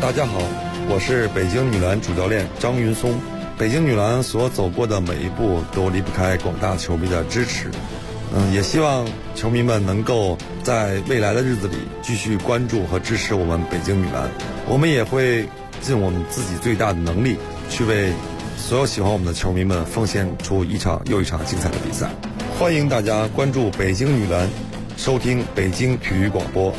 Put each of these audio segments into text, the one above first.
大家好，我是北京女篮主教练张云松。北京女篮所走过的每一步都离不开广大球迷的支持。也希望球迷们能够在未来的日子里继续关注和支持我们北京女篮。我们也会尽我们自己最大的能力，去为所有喜欢我们的球迷们奉献出一场又一场精彩的比赛。欢迎大家关注北京女篮，收听北京体育广播。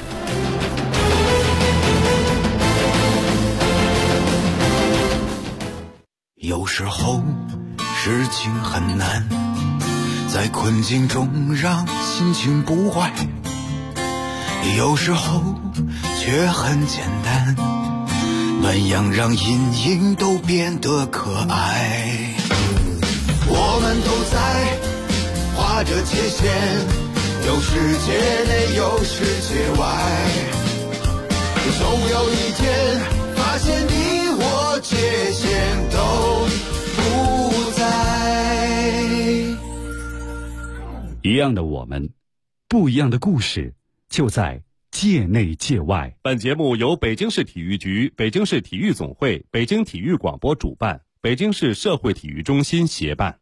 有时候事情很难，在困境中让心情不坏，有时候却很简单，暖阳让阴影都变得可爱。我们都在画着界限，有世界内有世界外，总有一天发现你我界限都不在。 一样的我们，不一样的故事，就在界内界外。 本节目由北京市体育局、北京市体育总会、北京体育广播主办，北京市社会体育中心协办。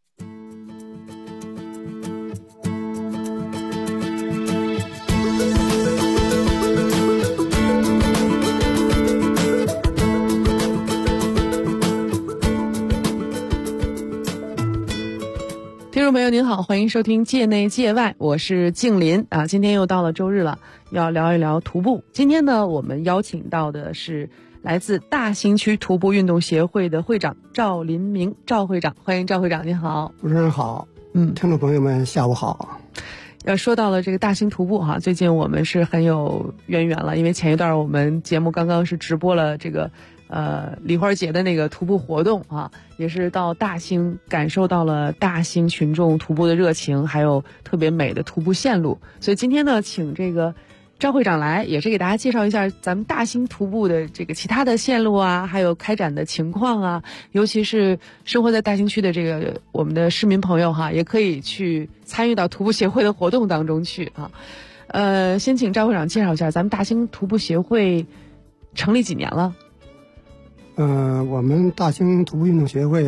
听众朋友您好，欢迎收听界内界外，我是静林啊。今天又到了周日了，要聊一聊徒步。今天呢，我们邀请到的是来自大兴区徒步运动协会的会长赵林明，赵会长，欢迎赵会长，您好。 主持人好，听众朋友们下午好。 要说到了这个大兴徒步哈，最近我们是很有渊源了，因为前一段我们节目刚刚是直播了这个梨花节的那个徒步活动啊，也是到大兴感受到了大兴群众徒步的热情，还有特别美的徒步线路。所以今天呢，请这个赵会长来，也是给大家介绍一下咱们大兴徒步的这个其他的线路啊，还有开展的情况啊，尤其是生活在大兴区的这个我们的市民朋友哈，也可以去参与到徒步协会的活动当中去啊。先请赵会长介绍一下咱们大兴徒步协会成立几年了？ 我们大兴徒步运动协会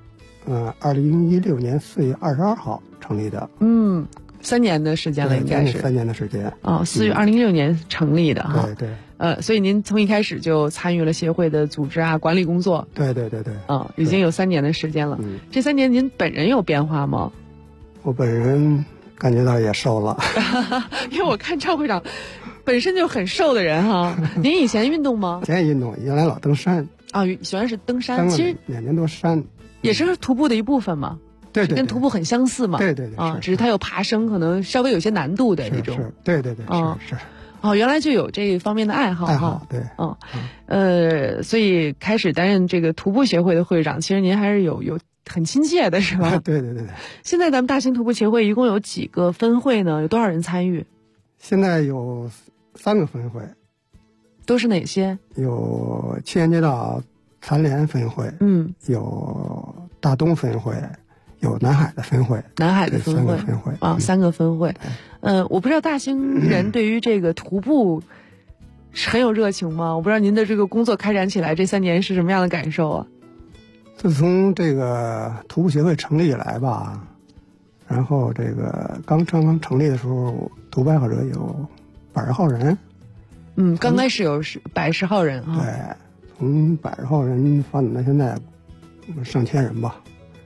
2016年4月22号成立的。 3年的时间了，应该是 3年的时间。 4月2016年成立的哈。 对。 所以您从一开始就参与了协会的组织啊、管理工作。 对。 已经有3年的时间了。这3年您本人有变化吗？ 我本人感觉到也瘦了。 因为我看赵会长本身就很瘦的人哈。您以前运动吗？ 以前运动，原来老登山。 喜欢是登山，其实 2年多山，也是徒步的一部分嘛。 对， 跟徒步很相似嘛。 对， 只是它有爬升，可能稍微有些难度的那种。 对，是。 原来就有这方面的爱好。 对。 所以开始担任这个徒步协会的会长，其实您还是有很亲切的是吧？ 对。 现在咱们大兴徒步协会一共有几个分会呢？有多少人参与？ 现在有3个分会。 都是哪些？ 有青年街道残联分会，有大东分会，有南海的分会。 南海的分会3个分会。我不知道大兴人对于这个徒步是很有热情吗？我不知道您的这个工作开展起来这3年是什么样的感受啊？ 自从这个徒步协会成立以来吧，然后这个刚成立的时候，徒步爱好者有100号人。 刚开始有110号人哈。 对，从110号人发展到现在上千人吧。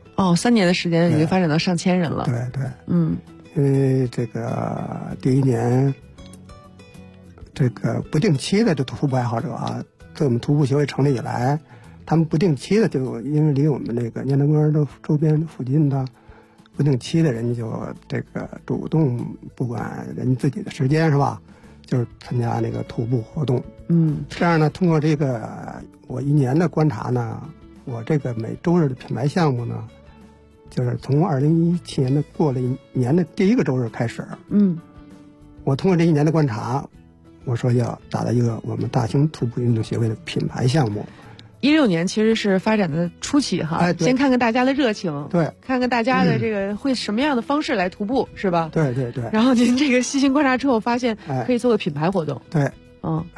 3年的时间已经发展到上千人了。 对。因为这个第一年，这个不定期的这徒步爱好者啊，在我们徒步协会成立以来，他们不定期的就因为离我们那个年德公园的周边附近的不定期的人就这个主动，不管人自己的时间是吧？就是参加那个徒步活动。这样呢，通过这个我1年的观察呢，我这个每周日的品牌项目呢，就是从2017年的过了1年的第1个周日开始。我通过这1年的观察，我说要打造一个我们大兴徒步运动协会的品牌项目。 16年其实是发展的初期哈，先看看大家的热情， 对， 看看大家的这个会什么样的方式来徒步，是吧？ 对。 然后您这个细心观察之后，发现可以做个品牌活动。 对，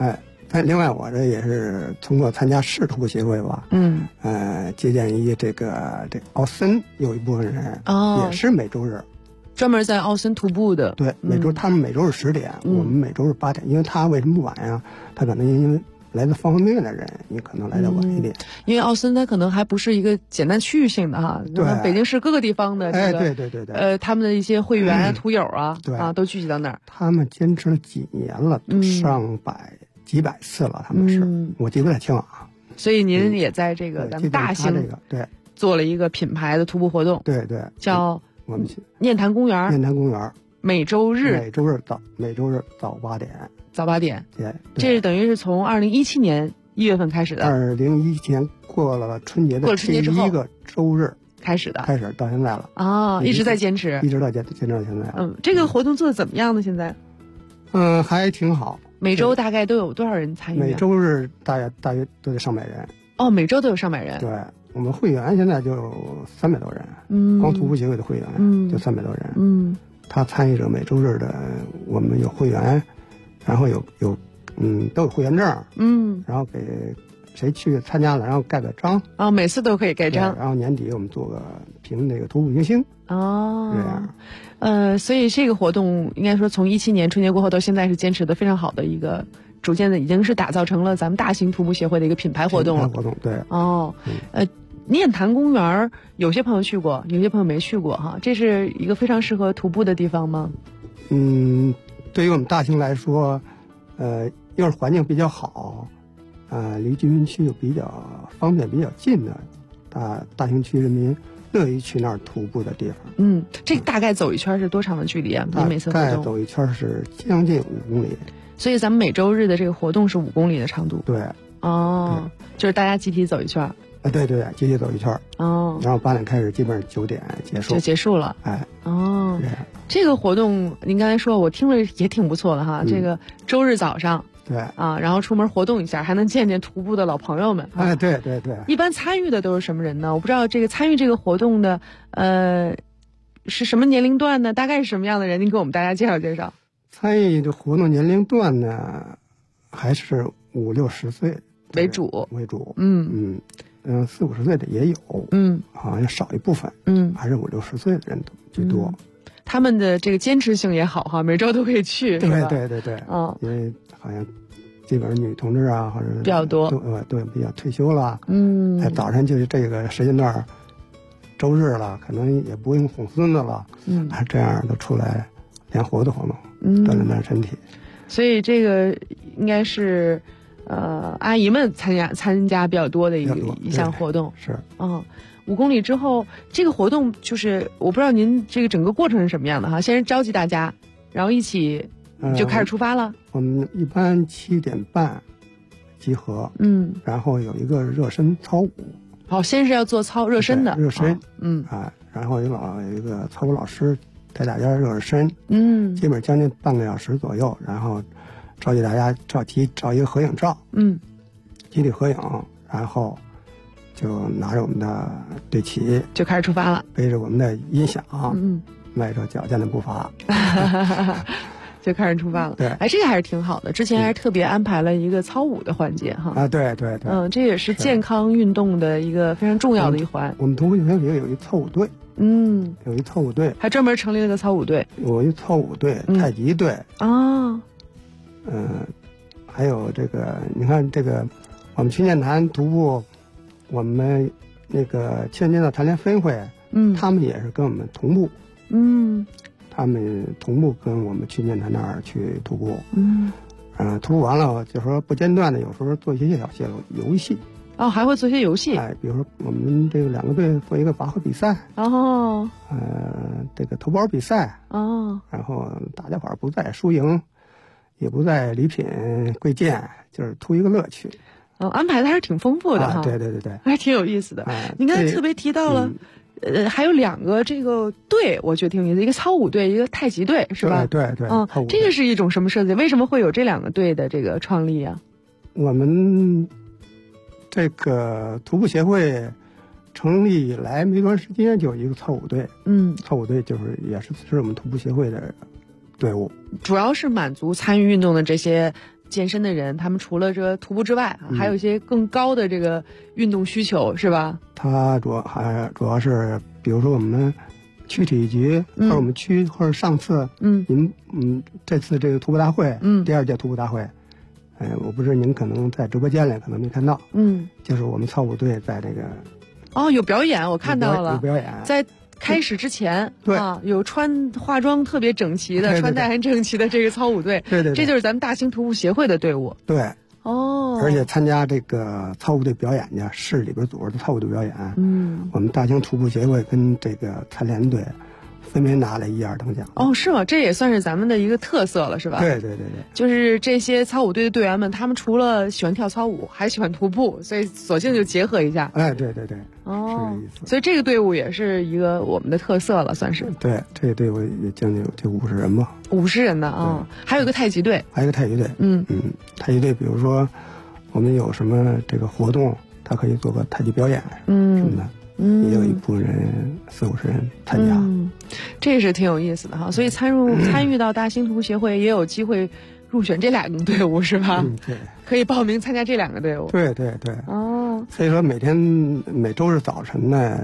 另外我这也是通过参加市徒步协会吧，借鉴于这奥森有一部分人也是每周日。 专门在奥森徒步的， 对，他们每周日10点，我们每周日8点。因为他为什么晚呀？他可能因为来自方方面面的人，你可能来的晚一点。 因为奥森它可能还不是一个简单区域性的哈， 对， 北京市各个地方的对， 他们的一些会员啊、徒友啊，都聚集到那儿。 他们坚持了几年了，几百次了，他们是，我记不太清了啊。 所以您也在这个咱们大兴对做了一个品牌的徒步活动， 对， 叫我们念坛公园，每周日早8点， 对，这是等于是从2017年1月份开始的。 2017年过了春节的第一个周日开始到现在了啊，一直在坚持， 一直到坚持到现在。 这个活动做的怎么样呢？现在？ 还挺好。 每周大概都有多少人参与？ 每周日大约都得上百人。 哦，每周都有上百人。 对，我们会员现在就300多人，光徒步协会的会员就300多人。他参与者每周日的，我们有会员，然后都有会员证，然后给谁去参加了，然后盖个章。 每次都可以盖章。 然后年底我们做个评那个徒步明星。这样。 所以这个活动应该说从17年春节过后到现在是坚持的非常好的一个，逐渐的已经是打造成了咱们大型徒步协会的一个品牌活动了。 对。 念坛公园有些朋友去过，有些朋友没去过哈，这是一个非常适合徒步的地方吗？ 对于我们大兴来说，又是环境比较好，离居民区又比较方便、比较近的，大兴区人民乐于去那儿徒步的地方。 这大概走一圈是多长的距离啊？你每次活动？ 大概走一圈是将近5公里。 所以咱们每周日的这个活动是5公里的长度。 对。 就是大家集体走一圈。 对，集体走一圈。然后8点开始，基本上9点结束了。这个活动您刚才说，我听了也挺不错的哈。这个周日早上。对然后出门活动一下，还能见见徒步的老朋友们。对。一般参与的都是什么人呢？我不知道这个参与这个活动的，是什么年龄段呢？大概是什么样的人？您给我们大家介绍介绍。参与的活动年龄段呢，还是50、60岁为主。40、50岁的也有。好像少一部分。还是50、60岁的人居多。 他们的这个坚持性也好哈，每周都可以去。 对。因为好像基本上女同志啊，或者比较多， 都比较退休了。早晨就是这个时间段，周日了，可能也不用哄孙子了。这样都出来练活动，锻炼身体。所以这个应该是阿姨们参加比较多的一项活动。是。5公里之后，这个活动就是我不知道您这个整个过程是什么样的哈。先是召集大家，然后一起就开始出发了。我们一般7点半集合，然后有一个热身操舞。好，先是要做热身的。热身，然后有一个操舞老师带大家热身，基本将近半个小时左右，然后召集大家照一个合影照，集体合影，然后就拿着我们的队旗就开始出发了，背着我们的音响，迈着矫健的步伐，就开始出发了。对，这个还是挺好的。之前还是特别安排了一个操舞的环节哈。对，这也是健康运动的一个非常重要的一环。我们徒步协会有一操舞队，有一操舞队，还专门成立了个操舞队。有一操舞队、太极队还有这个，你看这个，我们去念坛徒步。我们那个千金的坛联分会，他们也是跟我们同步，他们同步跟我们去念坛那儿去徒步，徒步完了就说不间断的，有时候做一些小游戏，还会做些游戏，比如说我们这个2个队做一个拔河比赛，这个投包比赛，然后大家伙不在输赢，也不在礼品贵贱，就是图一个乐趣。安排的还是挺丰富的哈，对，还挺有意思的。您刚才特别提到了，还有2个这个队，我觉得挺有意思，一个操舞队，一个太极队，是吧？对，这个是一种什么设计？为什么会有这2个队的这个创立啊？我们这个徒步协会成立以来没多长时间，就有一个操舞队，操舞队也是我们徒步协会的队伍，主要是满足参与运动的这些健身的人，他们除了这个徒步之外，还有一些更高的这个运动需求，是吧？ 它主要是，比如说我们区体育局，或者我们区，或者上次，您这次这个徒步大会，第2届徒步大会，我不知道您可能在直播间里可能没看到，就是我们操舞队在这个有表演，我看到了， 有表演， 在开始之前， 对有穿化妆特别整齐的，穿戴很整齐的这个操舞队， 对， 这就是咱们大兴徒步协会的队伍， 对，而且参加这个操舞队表演呢，市里边组织的操舞队表演，我们大兴徒步协会跟这个残联队分别拿了1、2等奖。 是吗？这也算是咱们的一个特色了，是吧？ 对， 就是这些操舞队的队员们，他们除了喜欢跳操舞，还喜欢徒步，所以索性就结合一下。 对，是这意思。 所以这个队伍也是一个我们的特色了，算是。 对，这个队伍也将近就50人吧。 50人的还有一个太极队。 还有一个太极队。太极队，比如说我们有什么这个活动，他可以做个太极表演，什么的。也有一部分人40-50人参加， 这是挺有意思的哈。所以参与到大兴徒步协会也有机会入选这2个队伍是吧？ 对， 可以报名参加这2个队伍。 对。所以说每周日早晨呢，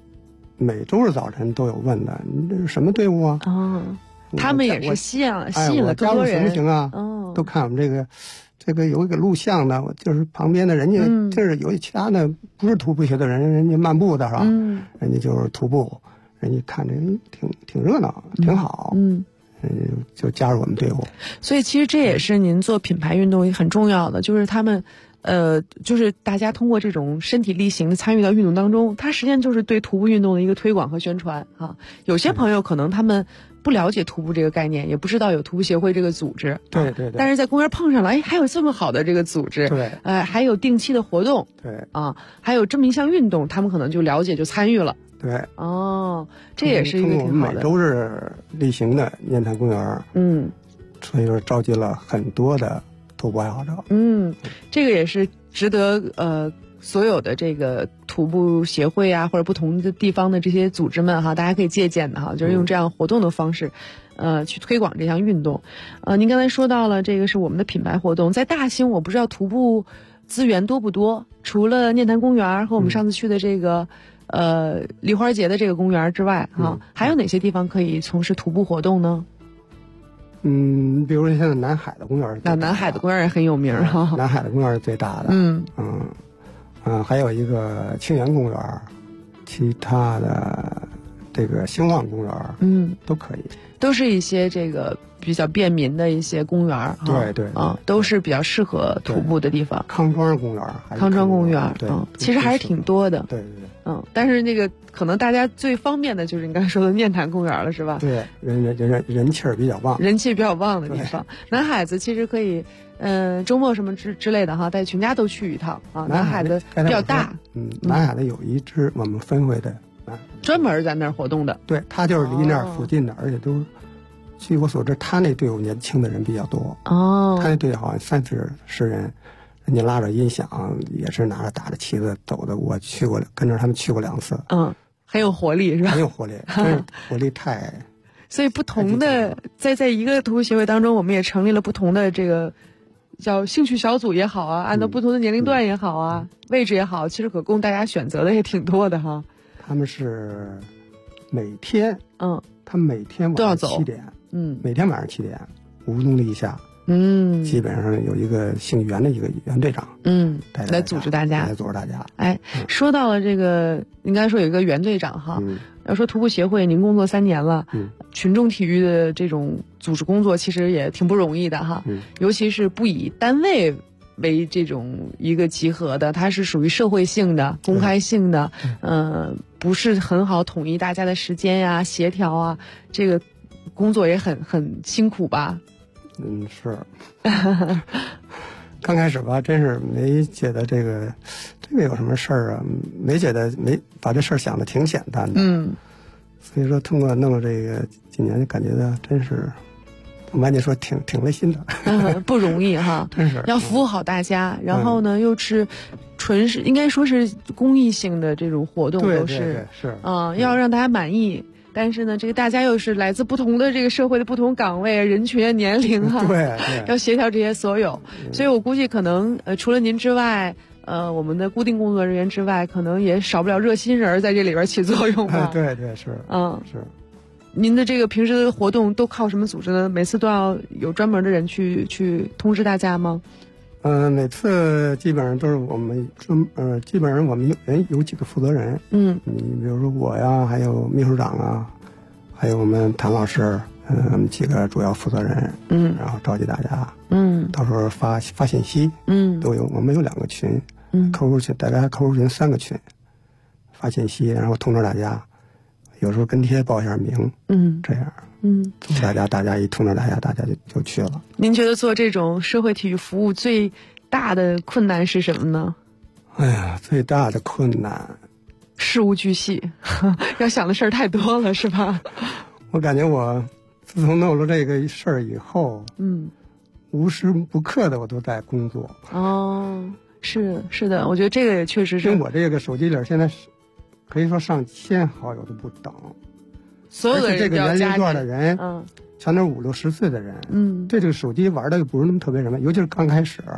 都有问的，你这是什么队伍啊？ 他们也是吸引了更多人。 行不行啊？都看我们这个有一个录像的，我就是旁边的人家，就是有其他的不是徒步学的人家漫步的是吧？人家就是徒步，人家看着挺热闹，挺好，就加入我们队伍。 所以其实这也是您做品牌运动很重要的，就是他们。就是大家通过这种身体力行的参与到运动当中，它实际上就是对徒步运动的一个推广和宣传啊。有些朋友可能他们不了解徒步这个概念，也不知道有徒步协会这个组织， 对。 但是在公园碰上了，还有这么好的这个组织， 对， 还有定期的活动， 对， 还有这么一项运动，他们可能就了解就参与了， 对， 这也是一个挺好的。 我们每周日例行的念坛公园，所以说召集了很多的徒步爱好者， 这个也是值得所有的这个徒步协会啊，或者不同的地方的这些组织们哈，大家可以借鉴的哈，就是用这样活动的方式，去推广这项运动。您刚才说到了这个是我们的品牌活动，在大兴我不知道徒步资源多不多，除了念坛公园和我们上次去的这个梨花节的这个公园之外哈，还有哪些地方可以从事徒步活动呢？ 比如说现在南海的公园， 南海的公园也很有名哈。 南海的公园是最大的，还有一个清源公园，其他的这个兴旺公园，都可以， 都是一些这个比较便民的一些公园， 对， 都是比较适合徒步的地方。 康庄公园， 对，其实还是挺多的， 对， 但是那个可能大家最方便的就是你刚才说的念坛公园了，是吧？ 对，人气儿比较旺， 人气比较旺的地方。南海子其实可以，周末什么之类的哈，带全家都去一趟啊。南海的比较大， 南海的有一支我们分会的， 专门在那儿活动的。 对，他就是离那儿附近的，而且都是，据我所知，他那队伍年轻的人比较多。他那队好像30人。人家拉着音响，也是拿着大的旗子走的。我去过，跟着他们去过2次。 很有活力，是吧？ 很有活力，真是活力太。 所以不同的，在一个徒步协会当中，我们也成立了不同的这个叫兴趣小组也好啊，按照不同的年龄段也好啊，位置也好，其实可供大家选择的也挺多的哈。 他们是每天，他们每天都要走 7点，每天晚上7点，5公里以下。基本上有一个姓袁的一个袁队长，来组织大家。 说到了这个，应该说有一个袁队长哈。要说徒步协会，您工作3年了，群众体育的这种组织工作其实也挺不容易的哈。尤其是不以单位为这种一个集合的，它是属于社会性的、公开性的，不是很好统一大家的时间呀、协调啊，这个工作也很辛苦吧。 是，刚开始吧，真是没觉得这个有什么事儿啊，没把这事儿想的挺简单的，所以说通过弄了这个几年，就感觉到真是，我赶紧说挺累心的， 不容易哈， 真是要服务好大家，然后呢又是纯是应该说是公益性的这种活动，都是是要让大家满意。 但是呢，这个大家又是来自不同的这个社会的不同岗位、人群、年龄啊， 对， 要协调这些所有。所以我估计可能除了您之外，我们的固定工作人员之外，可能也少不了热心人在这里边起作用吧。 对，是，是。 您的这个平时的活动都靠什么组织呢？每次都要有专门的人去通知大家吗？ 每次基本上都是我们基本上我们有几个负责人。你比如说我呀，还有秘书长啊，还有我们谭老师，我们几个主要负责人。然后召集大家。到时候发信息。都有，我们有2个群。客户群，大家客户群3个群，发信息，然后通知大家。有时候跟帖报一下名，这样，通知大家一通知大家就去了。 您觉得做这种社会体育服务最大的困难是什么呢？ 哎呀，最大的困难， 事无巨细，要想的事儿太多了，是吧？ 我感觉我自从弄了这个事儿以后，无时不刻的我都在工作。 是的，我觉得这个也确实是。 因为我这个手机里现在是。可以说上千好友都不等， 所有的人这个年龄段的人，全都是5、60岁的人，对这个手机玩的又不是那么特别什么，尤其是刚开始，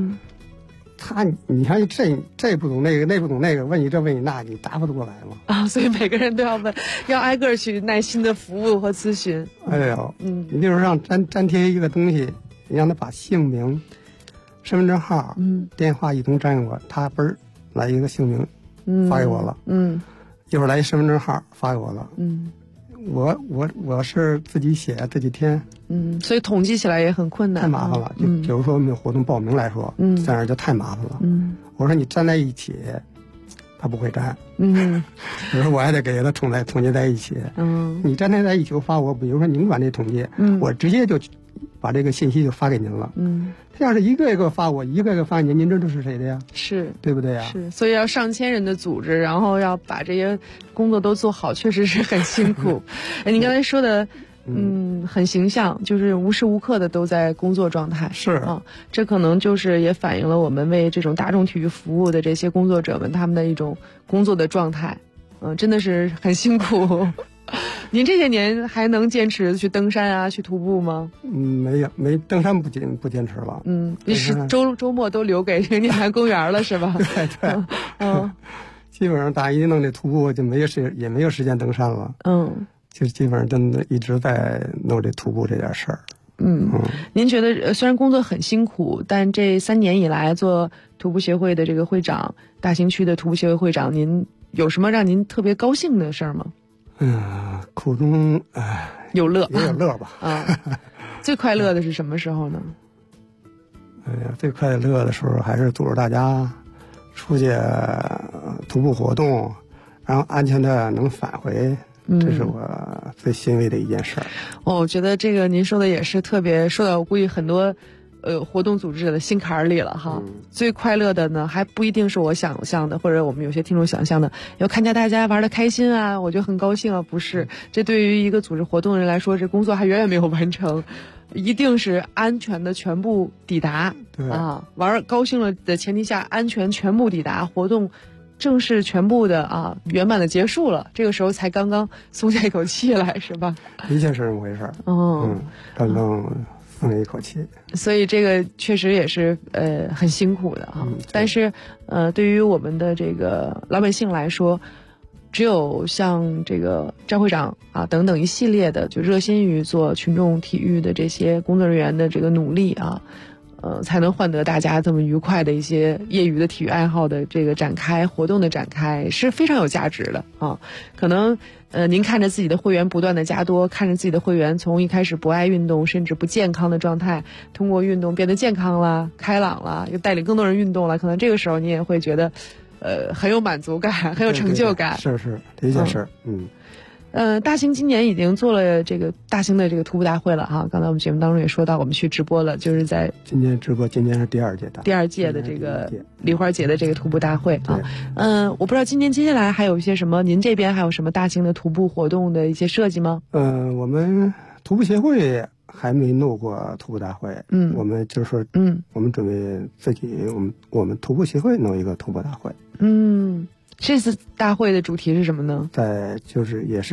你看这不懂那个，那不懂那个，问你这问你那，你答不得过来吗？ 所以每个人都要问，要挨个去耐心的服务和咨询。 哎呦，你就是让粘贴一个东西，你让他把姓名、身份证号、电话一同粘给我，他嘣儿来一个姓名。发给我了，一会儿来一身份证号发给我了，我是自己写自己填， 所以统计起来也很困难， 太麻烦了。就比如说我们有活动报名来说，在那儿就太麻烦了。我说你粘在一起，他不会粘，比如说我还得给他统计在一起，你粘在一起发我，比如说您管这统计，我直接就把这个信息就发给您了。他要是一个一个发我，一个一个发您知道是谁的呀？是，对不对呀？ 是，所以要上千人的组织，然后要把这些工作都做好，确实是很辛苦。你刚才说的，很形象，就是无时无刻的都在工作状态。 是啊，这可能就是也反映了我们为这种大众体育服务的这些工作者们他们的一种工作的状态。真的是很辛苦。您这些年还能坚持去登山啊，去徒步吗？ 没登山不坚持了。 是周末都留给这个念坛公园了，是吧？ 对。基本上大一弄这徒步就也没有时间登山了。就基本上真的一直在弄这徒步这件事儿。 您觉得虽然工作很辛苦，但这3年以来做徒步协会的这个会长，大兴区的徒步协会会长，您有什么让您特别高兴的事儿吗？ 苦中有乐， 也有乐吧。 最快乐的是什么时候呢？ 最快乐的时候还是组织大家出去徒步活动，然后安全的能返回，这是我最欣慰的一件事儿。 我觉得这个您说的也是特别说到我估计很多活动组织者的心坎儿里了哈。最快乐的呢，还不一定是我想象的，或者我们有些听众想象的，要看见大家玩得开心啊，我就很高兴啊。不是，这对于一个组织活动的人来说，这工作还远远没有完成，一定是安全的全部抵达。 对玩高兴了的前提下，安全全部抵达，活动正式全部的圆满的结束了，这个时候才刚刚松下一口气来，是吧？ 的确是这么回事儿。刚刚松了一口气。 所以这个确实也是很辛苦的哈。但是对于我们的这个老百姓来说，只有像这个赵会长等等一系列的就热心于做群众体育的这些工作人员的这个努力才能换得大家这么愉快的一些业余的体育爱好的这个展开，活动的展开是非常有价值的可能您看着自己的会员不断的加多，看着自己的会员从一开始不爱运动甚至不健康的状态，通过运动变得健康了、开朗了，又带领更多人运动了，可能这个时候你也会觉得很有满足感，很有成就感。 是的确是。 大兴今年已经做了这个大兴的这个徒步大会了哈。刚才我们节目当中也说到，我们去直播了，就是在今年直播，今年是第二届的这个梨花节的这个徒步大会我不知道今年接下来还有一些什么，您这边还有什么大型的徒步活动的一些设计吗？ 我们徒步协会还没弄过徒步大会。我们就是说，我们准备自己，我们徒步协会弄一个徒步大会。 这次大会的主题是什么呢？ 就是也是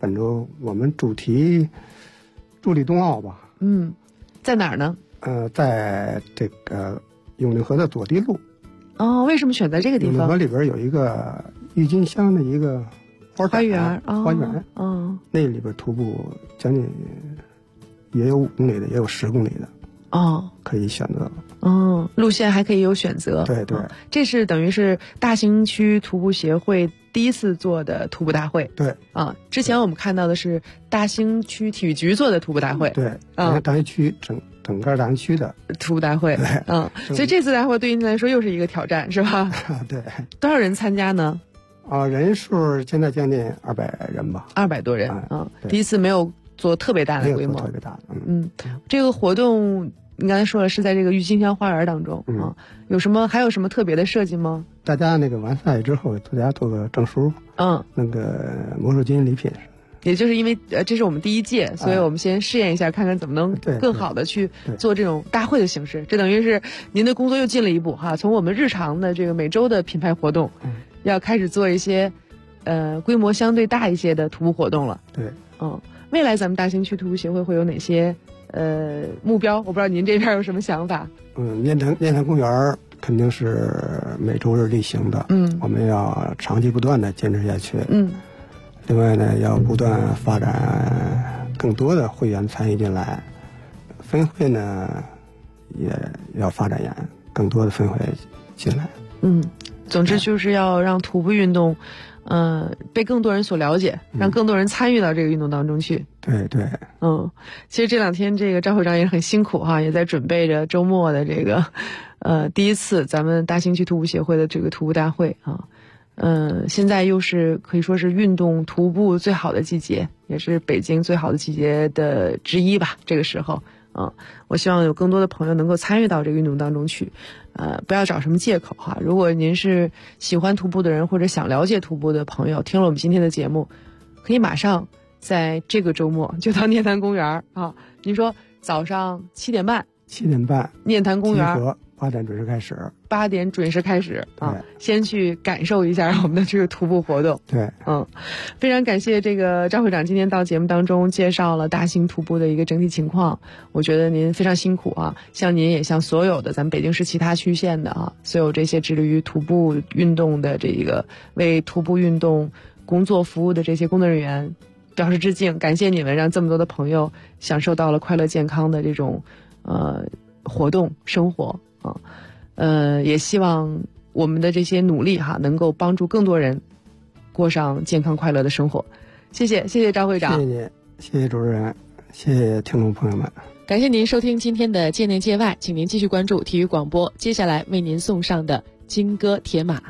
本周我们主题助力冬奥吧。 在哪儿呢？ 在这个永定河的左堤路。 哦，为什么选择这个地方？ 永定河里边有一个郁金香的一个花园，花园。那里边徒步将近也有5公里的，也有10公里的。可以选择。 路线还可以有选择。 对对， 这是等于是大兴区徒步协会第一次做的徒步大会。 对之前我们看到的是大兴区体育局做的徒步大会。 对，大兴区整个大兴区的徒步大会。所以这次大会对于您来说又是一个挑战，是吧？ 对。 多少人参加呢？ 人数现在将近200人吧。 200多人。第一次没有做特别大的规模。 特别大。 这个活动你刚才说了是在这个郁金香花园当中。还有什么特别的设计吗？ 大家那个完赛之后，大家做个证书。那个魔术金礼品。 也就是因为这是我们第一届，所以我们先试验一下，看看怎么能更好的去做这种大会的形式。这等于是您的工作又进了一步哈，从我们日常的这个每周的品牌活动，要开始做一些规模相对大一些的徒步活动了。 对。 未来咱们大兴区徒步协会会有哪些目标？我不知道您这边有什么想法。 面谈公园肯定是每周日例行的。我们要长期不断的坚持下去。另外呢，要不断发展更多的会员参与进来，分会呢也要发展更多的分会进来。 总之就是要让徒步运动被更多人所了解，让更多人参与到这个运动当中去。 对对。 其实这2天这个赵会长也很辛苦哈，也在准备着周末的这个第一次咱们大兴区徒步协会的这个徒步大会啊。现在又是可以说是运动徒步最好的季节，也是北京最好的季节的之一吧。这个时候我希望有更多的朋友能够参与到这个运动当中去。不要找什么借口哈。如果您是喜欢徒步的人，或者想了解徒步的朋友，听了我们今天的节目，可以马上在这个周末就到念坛公园您说早上7点半念坛公园 8点准时开始。 8点准时开始先去感受一下我们的这个徒步活动。 对。 非常感谢这个赵会长今天到节目当中介绍了大兴徒步的一个整体情况。我觉得您非常辛苦像您也像所有的咱们北京市其他区县的所有这些致力于徒步运动的这个为徒步运动工作服务的这些工作人员表示致敬，感谢你们让这么多的朋友享受到了快乐健康的这种活动生活也希望我们的这些努力能够帮助更多人过上健康快乐的生活。谢谢赵会长。 谢谢你，谢谢主持人，谢谢听众朋友们。 感谢您收听今天的界内界外，请您继续关注体育广播，接下来为您送上的金戈铁马。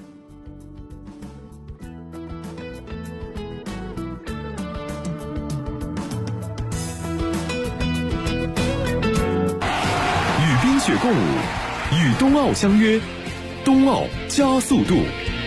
与冰雪共舞，与冬奥相约，冬奥加速度。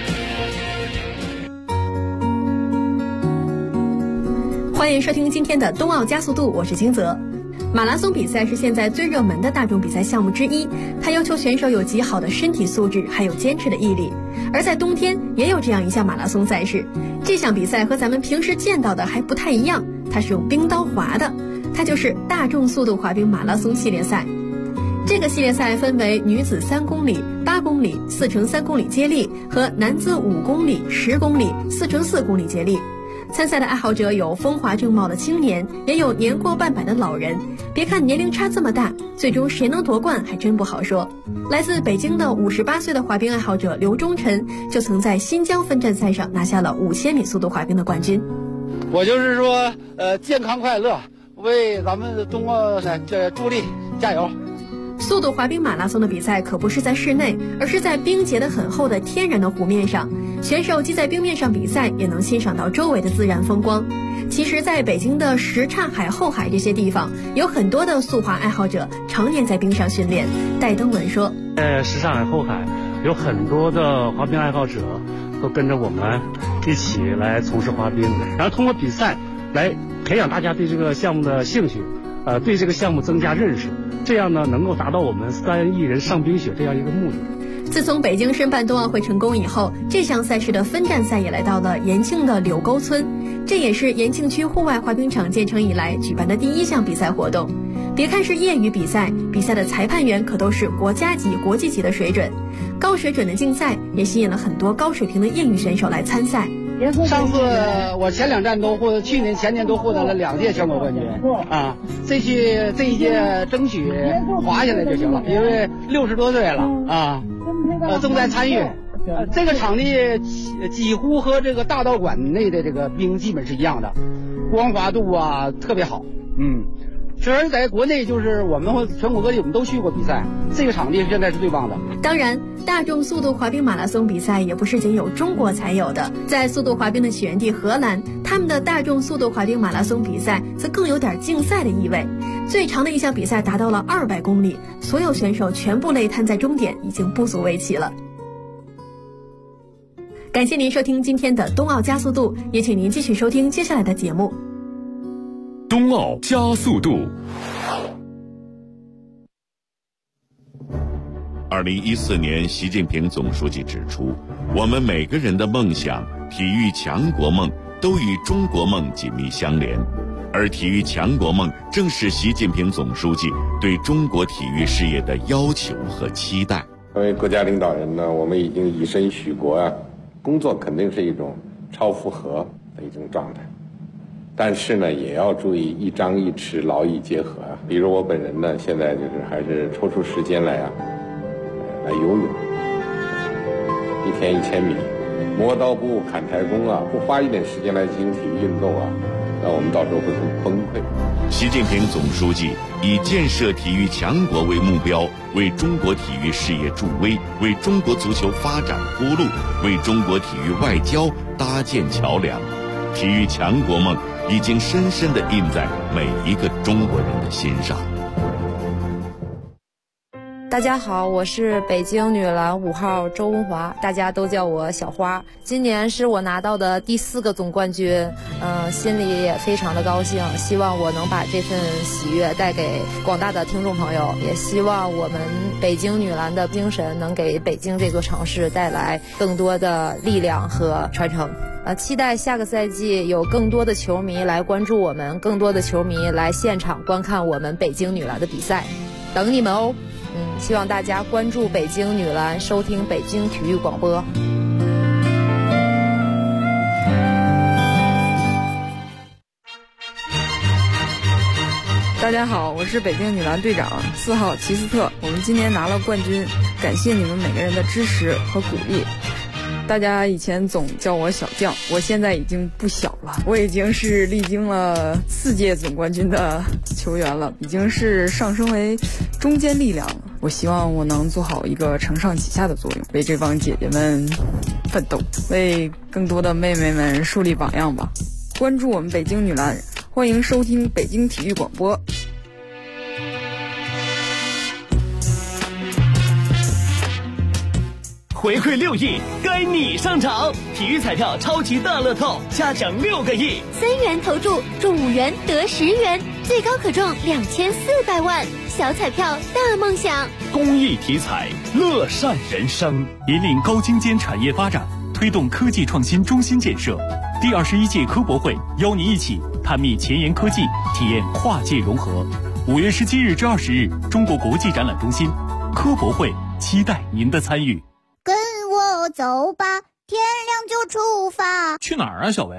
欢迎收听今天的冬奥加速度，我是金泽。马拉松比赛是现在最热门的大众比赛项目之一，它要求选手有极好的身体素质，还有坚持的毅力。而在冬天也有这样一项马拉松赛事，这项比赛和咱们平时见到的还不太一样，它是用冰刀滑的，它就是大众速度滑冰马拉松系列赛。这个系列赛分为女子3公里、8公里、4×3公里接力和男子5公里、10公里、4×4公里接力。参赛的爱好者有风华正茂的青年，也有年过半百的老人。别看年龄差这么大，最终谁能夺冠还真不好说。来自北京的58岁的滑冰爱好者刘忠臣，就曾在新疆分站赛上拿下了5000米速度滑冰的冠军。 我就是说，健康快乐，为咱们冬奥赛助力，加油！ 速度滑冰马拉松的比赛可不是在室内，而是在冰结得很厚的天然的湖面上，选手既在冰面上比赛，也能欣赏到周围的自然风光。其实在北京的什刹海、后海这些地方，有很多的速滑爱好者常年在冰上训练。戴登文说， 什刹海、后海有很多的滑冰爱好者都跟着我们一起来从事滑冰，然后通过比赛来培养大家对这个项目的兴趣，对这个项目增加认识，这样呢能够达到我们3亿人上冰雪这样一个目的。 自从北京申办冬奥会成功以后，这项赛事的分站赛也来到了延庆的柳沟村。 这也是延庆区户外滑冰场建成以来举办的第1项比赛活动。别看是业余比赛，比赛的裁判员可都是国家级、国际级的水准。高水准的竞赛也吸引了很多高水平的业余选手来参赛。 上次我前2站都获，去年前年都获得了2届全国冠军啊！这一届争取滑下来就行了，因为60多岁了啊，正在参与。这个场地几乎和这个大道馆内的这个冰基本是一样的，光滑度啊特别好，虽然在国内就是我们全国各地我们都去过比赛，这个场地现在是最棒的。 当然，大众速度滑冰马拉松比赛也不是仅有中国才有的，在速度滑冰的起源地荷兰，他们的大众速度滑冰马拉松比赛则更有点竞赛的意味。最长的一项比赛达到了200公里，所有选手全部累瘫在终点，已经不足为奇了。感谢您收听今天的冬奥加速度，也请您继续收听接下来的节目。 冬奥加速度。 2014年，习近平总书记指出，我们每个人的梦想、体育强国梦都与中国梦紧密相连，而体育强国梦正是习近平总书记对中国体育事业的要求和期待。 作为国家领导人呢，我们已经以身许国啊，工作肯定是一种超负荷的一种状态。但是呢，也要注意一张一弛，劳逸结合啊。比如我本人呢，现在就是还是抽出时间来游泳，1天1000米，磨刀不误砍柴工啊，不花一点时间来进行体育运动啊，那我们到时候会很崩溃。 习近平总书记以建设体育强国为目标，为中国体育事业助威，为中国足球发展铺路，为中国体育外交搭建桥梁。体育强国梦已经深深地印在每一个中国人的心上。 大家好，我是北京女篮5号周文华，大家都叫我小花。今年是我拿到的第4个总冠军，心里也非常的高兴，希望我能把这份喜悦带给广大的听众朋友，也希望我们北京女篮的精神能给北京这座城市带来更多的力量和传承。期待下个赛季有更多的球迷来关注我们，更多的球迷来现场观看我们北京女篮的比赛，等你们哦。希望大家关注北京女篮，收听北京体育广播。 大家好，我是北京女篮队长4号齐斯特，我们今年拿了冠军，感谢你们每个人的支持和鼓励。大家以前总叫我小将，我现在已经不小了，我已经是历经了4届总冠军的球员了，已经是上升为中坚力量了。我希望我能做好一个承上启下的作用，为这帮姐姐们奋斗，为更多的妹妹们树立榜样吧。关注我们北京女篮，欢迎收听北京体育广播。 回馈6亿，该你上场！体育彩票超级大乐透，下奖6个亿 ，3元投注中5元得10元，最高可中2400万，小彩票大梦想。 公益体彩，乐善人生，引领高精尖产业发展，推动科技创新中心建设。第21届科博会邀您一起探秘前沿科技，体验跨界融合。5月17日至20日，中国国际展览中心科博会，期待您的参与。 跟我走吧，天亮就出发。 去哪儿啊，小薇？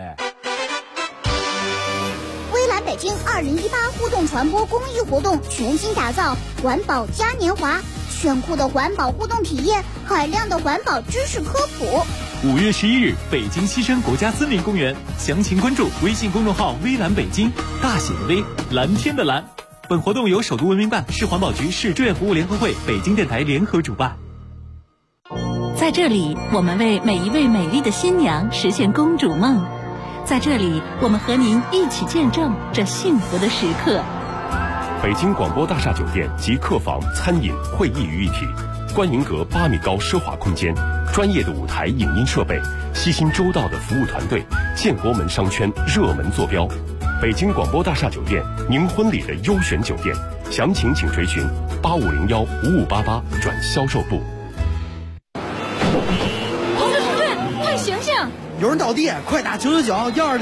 微蓝北京2018互动传播公益活动全新打造，环保嘉年华，炫酷的环保互动体验，海量的环保知识科普。 5月11日，北京西山国家森林公园，详情关注微信公众号微蓝北京，大写的微，蓝天的蓝。本活动由首都文明办、市环保局、市志愿服务联合会、北京电台联合主办。 在这里，我们为每一位美丽的新娘实现公主梦。在这里，我们和您一起见证这幸福的时刻。 北京广播大厦酒店集客房、餐饮、会议于一体，观云阁8米高奢华空间，专业的舞台影音设备，悉心周到的服务团队，建国门商圈热门坐标。北京广播大厦酒店，您婚礼的优选酒店，详情请垂询8501-5588转销售部。 红队，快醒醒！ 有人倒地，快打999-120。